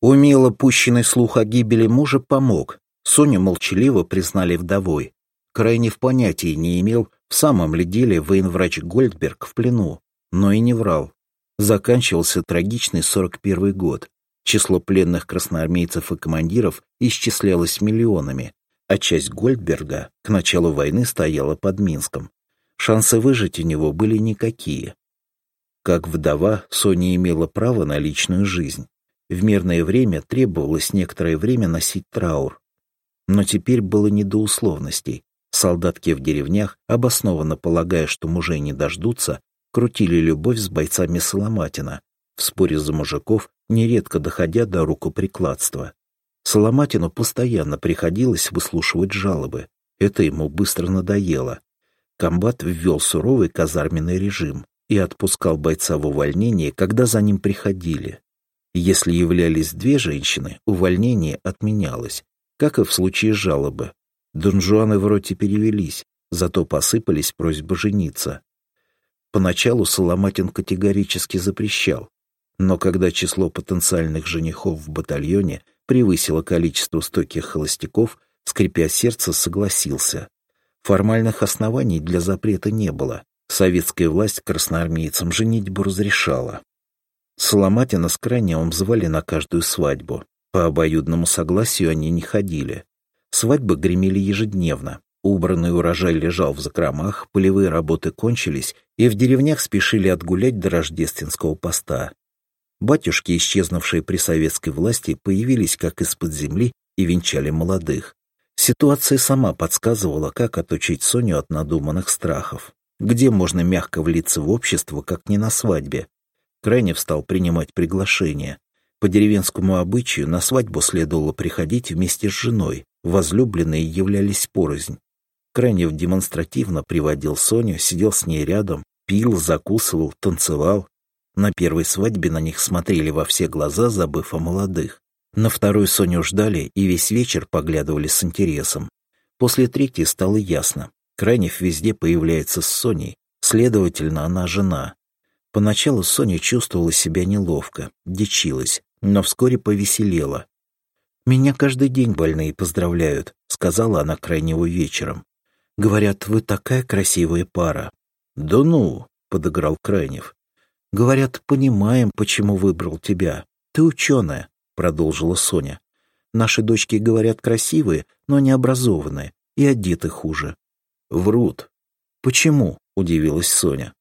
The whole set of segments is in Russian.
Умело пущенный слух о гибели мужа помог. Соню молчаливо признали вдовой. Крайне в понятии не имел, в самом ли деле военврач Гольдберг в плену, но и не врал. Заканчивался трагичный 41 год. Число пленных красноармейцев и командиров исчислялось миллионами, а часть Гольдберга к началу войны стояла под Минском. Шансы выжить у него были никакие. Как вдова, Соня имела право на личную жизнь. В мирное время требовалось некоторое время носить траур. Но теперь было не до условностей. Солдатки в деревнях, обоснованно полагая, что мужей не дождутся, крутили любовь с бойцами Соломатина, в споре за мужиков, нередко доходя до рукоприкладства. Соломатину постоянно приходилось выслушивать жалобы. Это ему быстро надоело. Комбат ввел суровый казарменный режим и отпускал бойца в увольнение, когда за ним приходили. Если являлись две женщины, увольнение отменялось, как и в случае жалобы. Донжуаны в роте перевелись, зато посыпались просьбы жениться. Поначалу Соломатин категорически запрещал, но когда число потенциальных женихов в батальоне превысило количество стойких холостяков, скрипя сердце, согласился. Формальных оснований для запрета не было. Советская власть красноармейцам женитьбу разрешала. Соломатина с Крайневым звали на каждую свадьбу. По обоюдному согласию они не ходили. Свадьбы гремели ежедневно. Убранный урожай лежал в закромах, полевые работы кончились, и в деревнях спешили отгулять до рождественского поста. Батюшки, исчезнувшие при советской власти, появились как из-под земли и венчали молодых. Ситуация сама подсказывала, как отучить Соню от надуманных страхов. Где можно мягко влиться в общество, как не на свадьбе? Крайнев стал принимать приглашения. По деревенскому обычаю на свадьбу следовало приходить вместе с женой, возлюбленные являлись порознь. Крайнев демонстративно приводил Соню, сидел с ней рядом, пил, закусывал, танцевал. На первой свадьбе на них смотрели во все глаза, забыв о молодых. На второй Соню ждали и весь вечер поглядывали с интересом. После третьей стало ясно. Крайнев везде появляется с Соней, следовательно, она жена. Поначалу Соня чувствовала себя неловко, дичилась, но вскоре повеселела. «Меня каждый день больные поздравляют», — сказала она Крайневу вечером. «Говорят, вы такая красивая пара». «Да ну», — подыграл Крайнев. «Говорят, понимаем, почему выбрал тебя. Ты ученая», — продолжила Соня. «Наши дочки, говорят, красивые, но не образованные, и одеты хуже». «Врут». «Почему?» — удивилась Соня.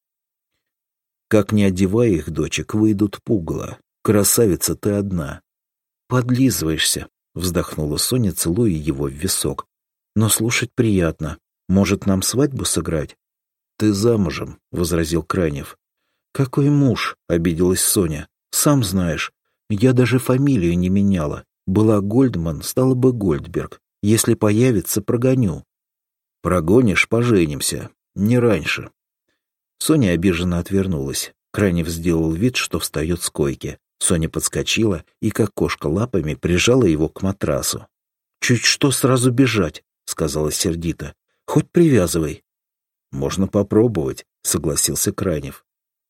«Как не одевая их дочек, выйдут пугало. Красавица ты одна». «Подлизываешься», — вздохнула Соня, целуя его в висок. «Но слушать приятно. Может, нам свадьбу сыграть?» «Ты замужем», — возразил Крайнев. «Какой муж?» — обиделась Соня. «Сам знаешь, я даже фамилию не меняла. Была Гольдман, стала бы Гольдберг. Если появится, прогоню». «Прогонишь, поженимся. Не раньше». Соня обиженно отвернулась. Крайнев сделал вид, что встает с койки. Соня подскочила и, как кошка лапами, прижала его к матрасу. «Чуть что сразу бежать», — сказала сердито. «Хоть привязывай». «Можно попробовать», — согласился Крайнев.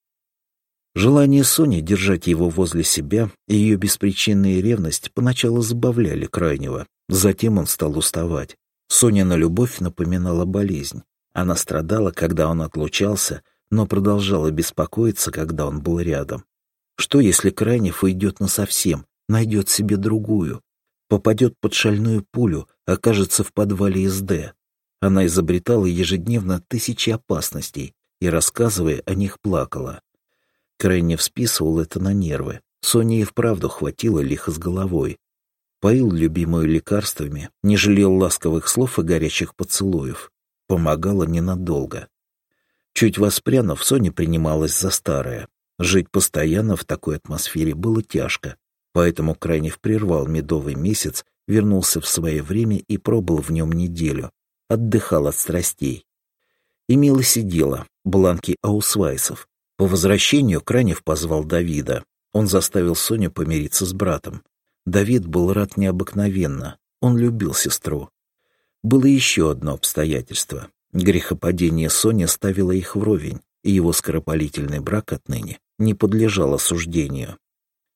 Желание Сони держать его возле себя и ее беспричинная ревность поначалу забавляли Крайнева. Затем он стал уставать. Сонина любовь напоминала болезнь. Она страдала, когда он отлучался, но продолжала беспокоиться, когда он был рядом. Что, если Крайнев уйдет насовсем, найдет себе другую, попадет под шальную пулю, окажется в подвале СД? Она изобретала ежедневно тысячи опасностей и, рассказывая о них, плакала. Крайнев списывал это на нервы. Соне и вправду хватило лихо с головой. Поил любимую лекарствами, не жалел ласковых слов и горячих поцелуев. Помогала ненадолго. Чуть воспрянув, Соня принималась за старое. Жить постоянно в такой атмосфере было тяжко, поэтому Крайнев прервал медовый месяц, вернулся в свое время и пробыл в нем неделю. Отдыхал от страстей. Имелось и дело, бланки аусвайсов. По возвращению Крайнев позвал Давида. Он заставил Соню помириться с братом. Давид был рад необыкновенно. Он любил сестру. Было еще одно обстоятельство. Грехопадение Сони ставило их вровень, и его скоропалительный брак отныне не подлежал осуждению.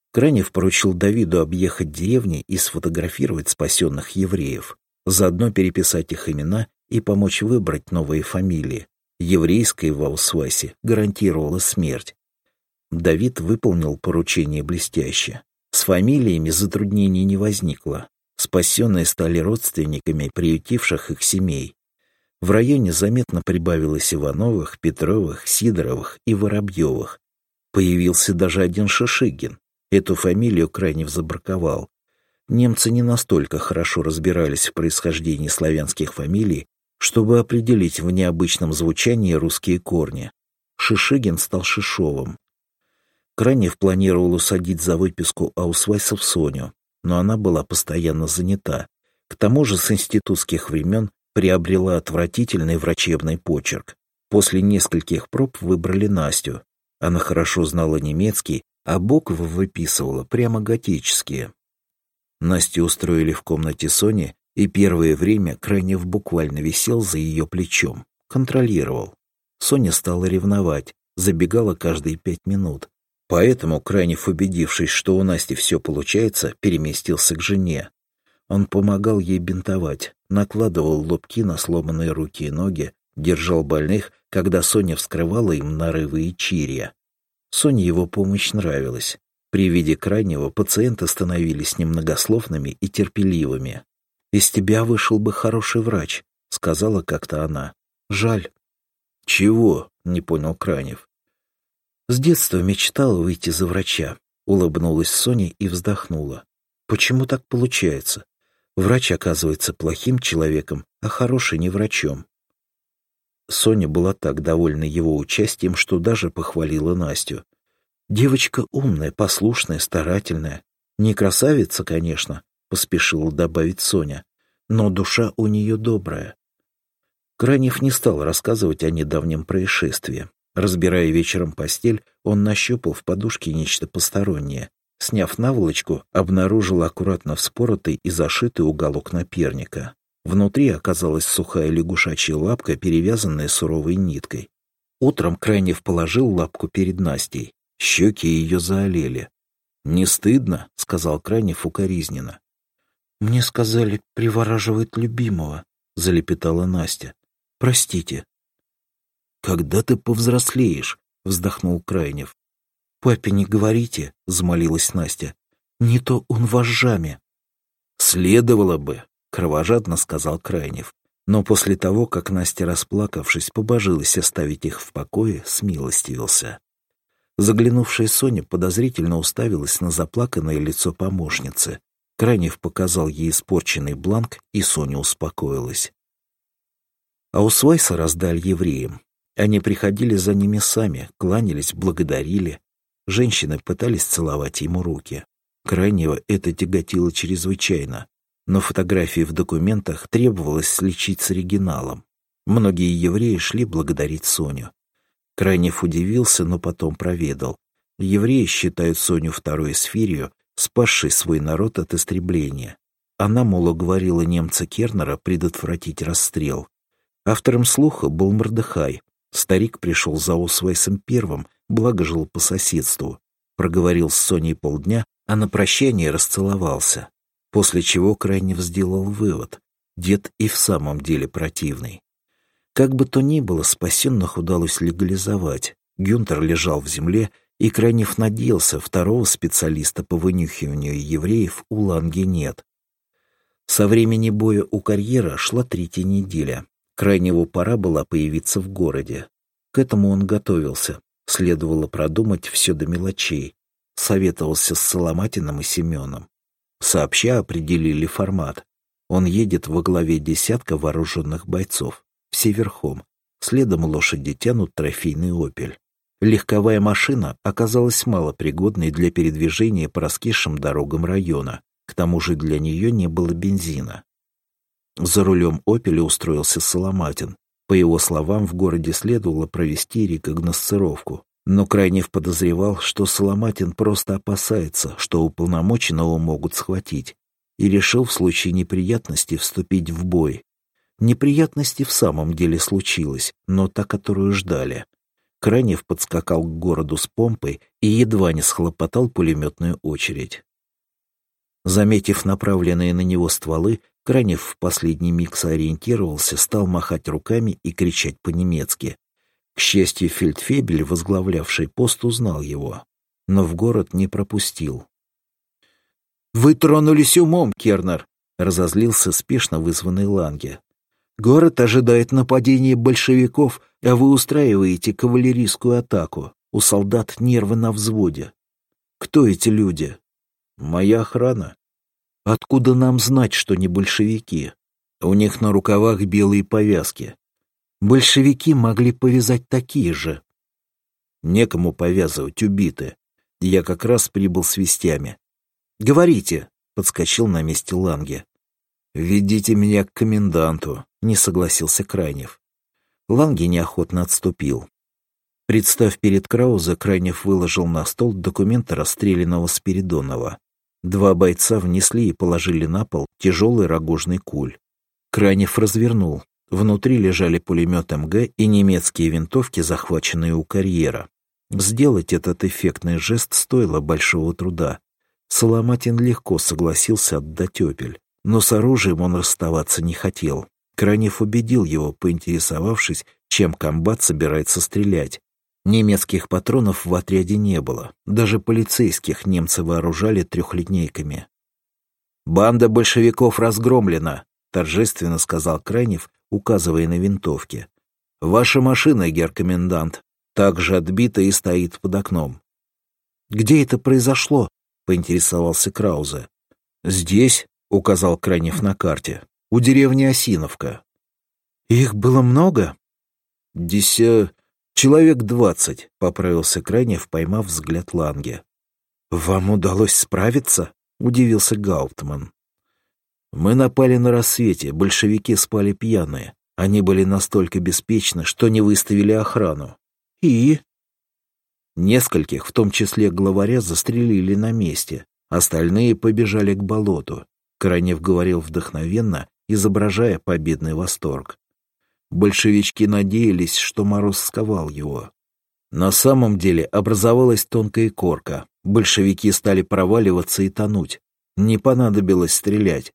Крайнев поручил Давиду объехать деревни и сфотографировать спасенных евреев, заодно переписать их имена и помочь выбрать новые фамилии. Еврейская в Аусвайсе гарантировала смерть. Давид выполнил поручение блестяще. С фамилиями затруднений не возникло. Спасенные стали родственниками приютивших их семей. В районе заметно прибавилось Ивановых, Петровых, Сидоровых и Воробьевых. Появился даже один Шишигин. Эту фамилию Крайнев забраковал. Немцы не настолько хорошо разбирались в происхождении славянских фамилий, чтобы определить в необычном звучании русские корни. Шишигин стал Шишовым. Крайнев планировал усадить за выписку аусвайсов Соню, но она была постоянно занята. К тому же с институтских времен приобрела отвратительный врачебный почерк. После нескольких проб выбрали Настю. Она хорошо знала немецкий, а буквы выписывала прямо готические. Настю устроили в комнате Сони, и первое время Крайнев буквально висел за ее плечом, контролировал. Соня стала ревновать, забегала каждые 5 минут. Поэтому Крайнев, убедившись, что у Насти все получается, переместился к жене. Он помогал ей бинтовать, накладывал лобки на сломанные руки и ноги, держал больных, когда Соня вскрывала им нарывы и чирья. Соне его помощь нравилась. При виде Крайнего пациенты становились немногословными и терпеливыми. «Из тебя вышел бы хороший врач», — сказала как-то она. «Жаль». «Чего?» — не понял Крайнев. «С детства мечтала выйти за врача», — улыбнулась Соня и вздохнула. «Почему так получается? Врач оказывается плохим человеком, а хороший не врачом». Соня была так довольна его участием, что даже похвалила Настю. «Девочка умная, послушная, старательная. Не красавица, конечно», — поспешила добавить Соня, «но душа у нее добрая». Крайнев не стал рассказывать о недавнем происшествии. Разбирая вечером постель, он нащупал в подушке нечто постороннее. Сняв наволочку, обнаружил аккуратно вспоротый и зашитый уголок наперника. Внутри оказалась сухая лягушачья лапка, перевязанная суровой ниткой. Утром Крайнев положил лапку перед Настей. Щеки ее заолели. «Не стыдно?» — сказал Крайнев укоризненно. «Мне сказали, привораживает любимого», — залепетала Настя. «Простите». «Когда ты повзрослеешь?» — вздохнул Крайнев. «Папе не говорите», — взмолилась Настя. «Не то он вожжами». «Следовало бы», — кровожадно сказал Крайнев. Но после того, как Настя, расплакавшись, побожилась оставить их в покое, смилостивился. Заглянувшая Соня подозрительно уставилась на заплаканное лицо помощницы. Крайнев показал ей испорченный бланк, и Соня успокоилась. Аусвайса раздали евреям. Они приходили за ними сами, кланялись, благодарили. Женщины пытались целовать ему руки. Крайнего это тяготило чрезвычайно, но фотографии в документах требовалось сличить с оригиналом. Многие евреи шли благодарить Соню. Крайнев удивился, но потом проведал. Евреи считают Соню второй Сфирью, спасшей свой народ от истребления. Она, мол, уговорила немца Кернера предотвратить расстрел. Автором слуха был Мордехай. Старик пришел за Аусвайсом первым, благо жил по соседству. Проговорил с Соней полдня, а на прощание расцеловался. После чего Крайнев сделал вывод. Дед и в самом деле противный. Как бы то ни было, спасенных удалось легализовать. Гюнтер лежал в земле, и Крайнев надеялся, второго специалиста по вынюхиванию евреев у Ланги нет. Со времени боя у карьера шла 3-я неделя. Крайневу пора была появиться в городе. К этому он готовился. Следовало продумать все до мелочей. Советовался с Соломатиным и Семеном. Сообща определили формат. Он едет во главе десятка вооруженных бойцов. Все верхом. Следом лошади тянут трофейный «Опель». Легковая машина оказалась малопригодной для передвижения по раскисшим дорогам района. К тому же для нее не было бензина. За рулем «Опеля» устроился Соломатин. По его словам, в городе следовало провести рекогносцировку. Но Крайнев подозревал, что Соломатин просто опасается, что уполномоченного могут схватить, и решил в случае неприятностей вступить в бой. Неприятности в самом деле случилось, но та, которую ждали. Крайнев подскакал к городу с помпой и едва не схлопотал пулеметную очередь. Заметив направленные на него стволы, Крайнев в последний миг сориентировался, стал махать руками и кричать по-немецки. К счастью, фельдфебель, возглавлявший пост, узнал его, но в город не пропустил. «Вы тронулись умом, Кернер!» — разозлился спешно вызванный Ланге. «Город ожидает нападения большевиков, а вы устраиваете кавалерийскую атаку. У солдат нервы на взводе. Кто эти люди?» «Моя охрана». «Откуда нам знать, что не большевики? У них на рукавах белые повязки. Большевики могли повязать такие же». «Некому повязывать, убиты. Я как раз прибыл с вестями». «Говорите», — подскочил на месте Ланге. «Ведите меня к коменданту», — не согласился Крайнев. Ланге неохотно отступил. Представ перед Краузе, Крайнев выложил на стол документы расстрелянного Спиридонова. 2 бойца внесли и положили на пол тяжелый рогожный куль. Крайнев развернул. Внутри лежали пулемет МГ и немецкие винтовки, захваченные у карьера. Сделать этот эффектный жест стоило большого труда. Соломатин легко согласился отдать «Опель», но с оружием он расставаться не хотел. Крайнев убедил его, поинтересовавшись, чем комбат собирается стрелять. Немецких патронов в отряде не было. Даже полицейских немцы вооружали 3-линейками. «Банда большевиков разгромлена», — торжественно сказал Крайнев, указывая на винтовки. «Ваша машина, герр-комендант, также отбита и стоит под окном». «Где это произошло?» — поинтересовался Краузе. «Здесь», — указал Крайнев на карте, — «у деревни Осиновка». «Их было много?» «Человек 20», — поправился Крайнев, поймав взгляд Ланге. «Вам удалось справиться?» — удивился Гауптман. «Мы напали на рассвете, большевики спали пьяные. Они были настолько беспечны, что не выставили охрану. И?» Нескольких, в том числе главаря, застрелили на месте. Остальные побежали к болоту. Крайнев говорил вдохновенно, изображая победный восторг. Большевички надеялись, что мороз сковал его. На самом деле образовалась тонкая корка. Большевики стали проваливаться и тонуть. Не понадобилось стрелять.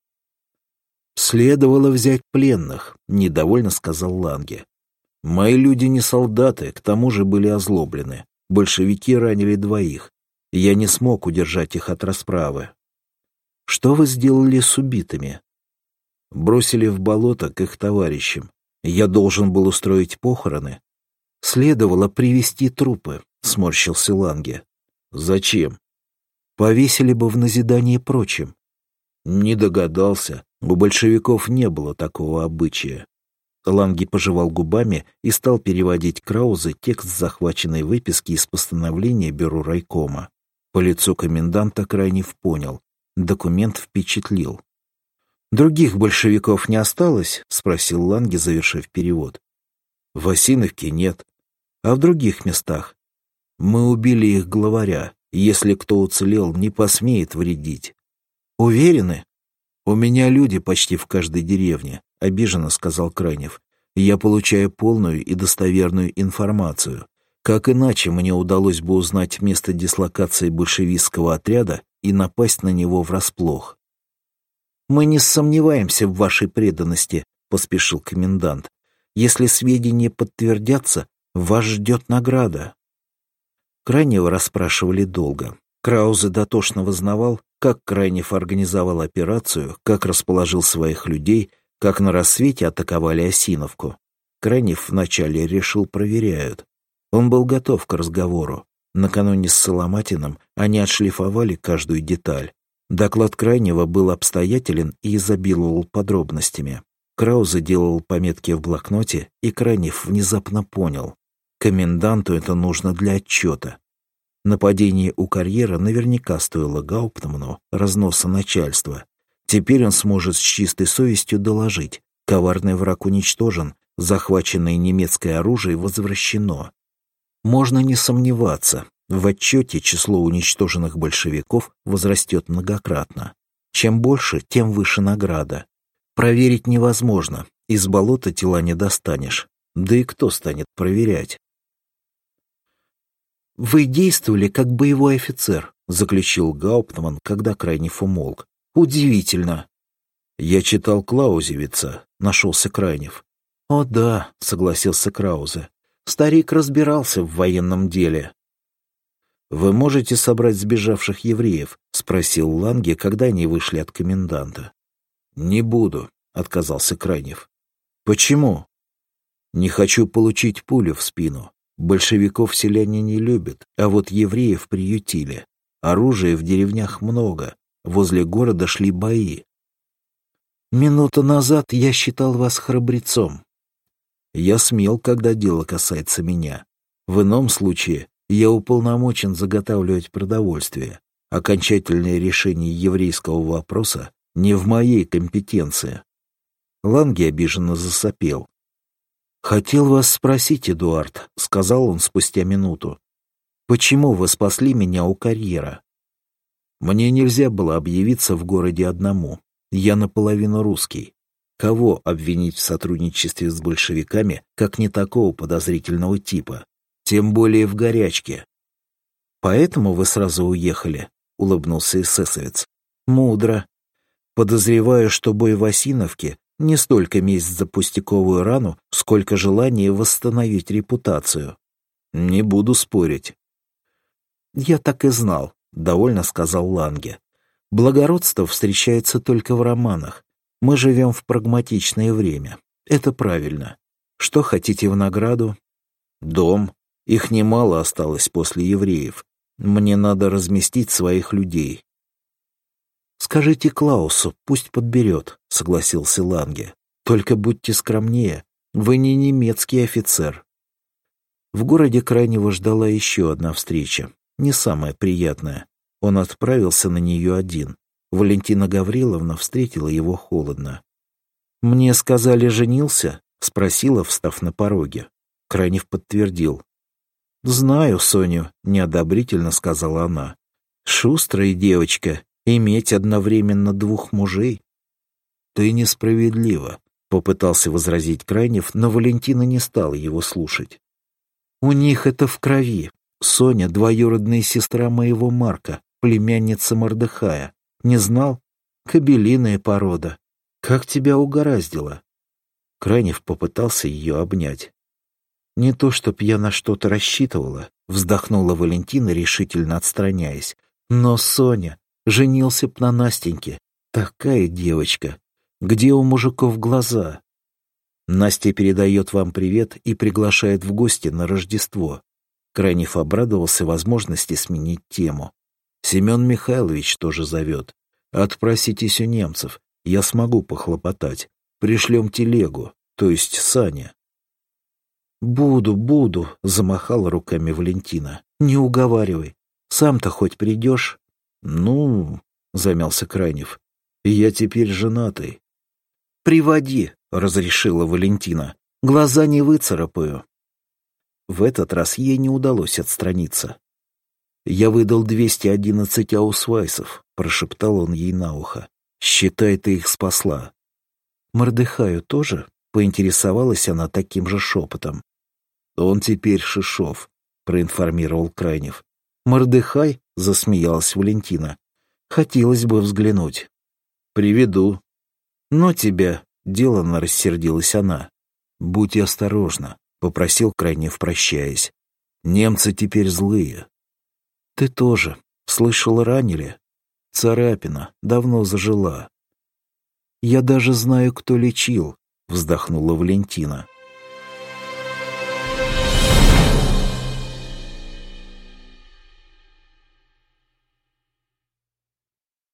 «Следовало взять пленных», — недовольно сказал Ланге. «Мои люди не солдаты, к тому же были озлоблены. Большевики ранили 2. Я не смог удержать их от расправы». «Что вы сделали с убитыми?» «Бросили в болото к их товарищам. Я должен был устроить похороны». «Следовало привезти трупы», — сморщился Ланге. «Зачем?» «Повесили бы в назидание прочим». «Не догадался. У большевиков не было такого обычая». Ланге пожевал губами и стал переводить Краузе текст захваченной выписки из постановления бюро райкома. По лицу коменданта Крайнев понял. Документ впечатлил. «Других большевиков не осталось?» — спросил Ланге, завершив перевод. «В Осиновке нет. А в других местах? Мы убили их главаря. Если кто уцелел, не посмеет вредить». «Уверены?» «У меня люди почти в каждой деревне», — обиженно сказал Крайнев. «Я получаю полную и достоверную информацию. Как иначе мне удалось бы узнать место дислокации большевистского отряда и напасть на него врасплох?» «Мы не сомневаемся в вашей преданности», — поспешил комендант. «Если сведения подтвердятся, вас ждет награда». Крайнего расспрашивали долго. Краузе дотошно вознавал, как Крайнев организовал операцию, как расположил своих людей, как на рассвете атаковали Осиновку. Крайнев вначале решил, проверяют. Он был готов к разговору. Накануне с Соломатиным они отшлифовали каждую деталь. Доклад Крайнего был обстоятелен и изобиловал подробностями. Краузе делал пометки в блокноте, и Крайнев внезапно понял. Коменданту это нужно для отчета. Нападение у карьера наверняка стоило Гауптману разноса начальства. Теперь он сможет с чистой совестью доложить. Коварный враг уничтожен, захваченное немецкое оружие возвращено. Можно не сомневаться, в отчете число уничтоженных большевиков возрастет многократно. Чем больше, тем выше награда. Проверить невозможно, из болота тела не достанешь. Да и кто станет проверять? «Вы действовали как боевой офицер», — заключил Гауптман, когда Крайнев умолк. «Удивительно». «Я читал Клаузевица», — нашелся Крайнев. «О да», — согласился Краузе. «Старик разбирался в военном деле». «Вы можете собрать сбежавших евреев?» — спросил Ланге, когда они вышли от коменданта. «Не буду», — отказался Крайнев. «Почему?» «Не хочу получить пулю в спину. Большевиков селяне не любят, а вот евреев приютили. Оружия в деревнях много, возле города шли бои. Минуту назад я считал вас храбрецом. Я смел, когда дело касается меня. В ином случае я уполномочен заготавливать продовольствие. Окончательное решение еврейского вопроса не в моей компетенции». Ланге обиженно засопел. «Хотел вас спросить, Эдуард», — сказал он спустя минуту. «Почему вы спасли меня у карьера?» «Мне нельзя было объявиться в городе одному. Я наполовину русский. Кого обвинить в сотрудничестве с большевиками, как не такого подозрительного типа? Тем более в горячке». «Поэтому вы сразу уехали?» — улыбнулся эсэсовец. «Мудро. Подозреваю, что бой в Осиновке не столько месть за пустяковую рану, сколько желание восстановить репутацию». «Не буду спорить». «Я так и знал», — довольно сказал Ланге. «Благородство встречается только в романах. Мы живем в прагматичное время. Это правильно. Что хотите в награду?» «Дом. Их немало осталось после евреев. Мне надо разместить своих людей». «Скажите Клаусу, пусть подберет», — согласился Ланге. «Только будьте скромнее. Вы не немецкий офицер». В городе Крайнего ждала еще одна встреча, не самая приятная. Он отправился на нее один. Валентина Гавриловна встретила его холодно. «Мне сказали, женился?» — спросила, встав на пороге. Крайнев подтвердил. «Знаю Соню», — неодобрительно сказала она. «Шустрая девочка. Иметь одновременно двух мужей?» «Ты несправедлива», — попытался возразить Крайнев, но Валентина не стала его слушать. «У них это в крови. Соня — двоюродная сестра моего Марка, племянница Мордехая. Не знал? Кобелиная порода. Как тебя угораздило?» Крайнев попытался ее обнять. «Не то, чтоб я на что-то рассчитывала», — вздохнула Валентина, решительно отстраняясь. «Но Соня... Женился б на Настеньке. Такая девочка. Где у мужиков глаза?» «Настя передает вам привет и приглашает в гости на Рождество». Крайнев обрадовался возможности сменить тему. «Семен Михайлович тоже зовет. Отпроситесь у немцев. Я смогу похлопотать. Пришлем телегу, то есть сани». «Буду», — замахала руками Валентина. «Не уговаривай. Сам-то хоть придешь?» «Ну, — замялся Крайнев, — я теперь женатый». «Приводи», — разрешила Валентина. «Глаза не выцарапаю». В этот раз ей не удалось отстраниться. «Я выдал 211 аусвайсов», — прошептал он ей на ухо. «Считай, ты их спасла». «Мордехаю тоже?» — поинтересовалась она таким же шепотом. «Он теперь Шишов», — проинформировал Крайнев. «Мордехай?» — засмеялась Валентина. «Хотелось бы взглянуть». «Приведу». «Но тебя...» — деланно рассердилась она. «Будь осторожна», — попросил Крайнев, прощаясь. «Немцы теперь злые». «Ты тоже. Слышал, ранили?» «Царапина. Давно зажила». «Я даже знаю, кто лечил», — вздохнула Валентина.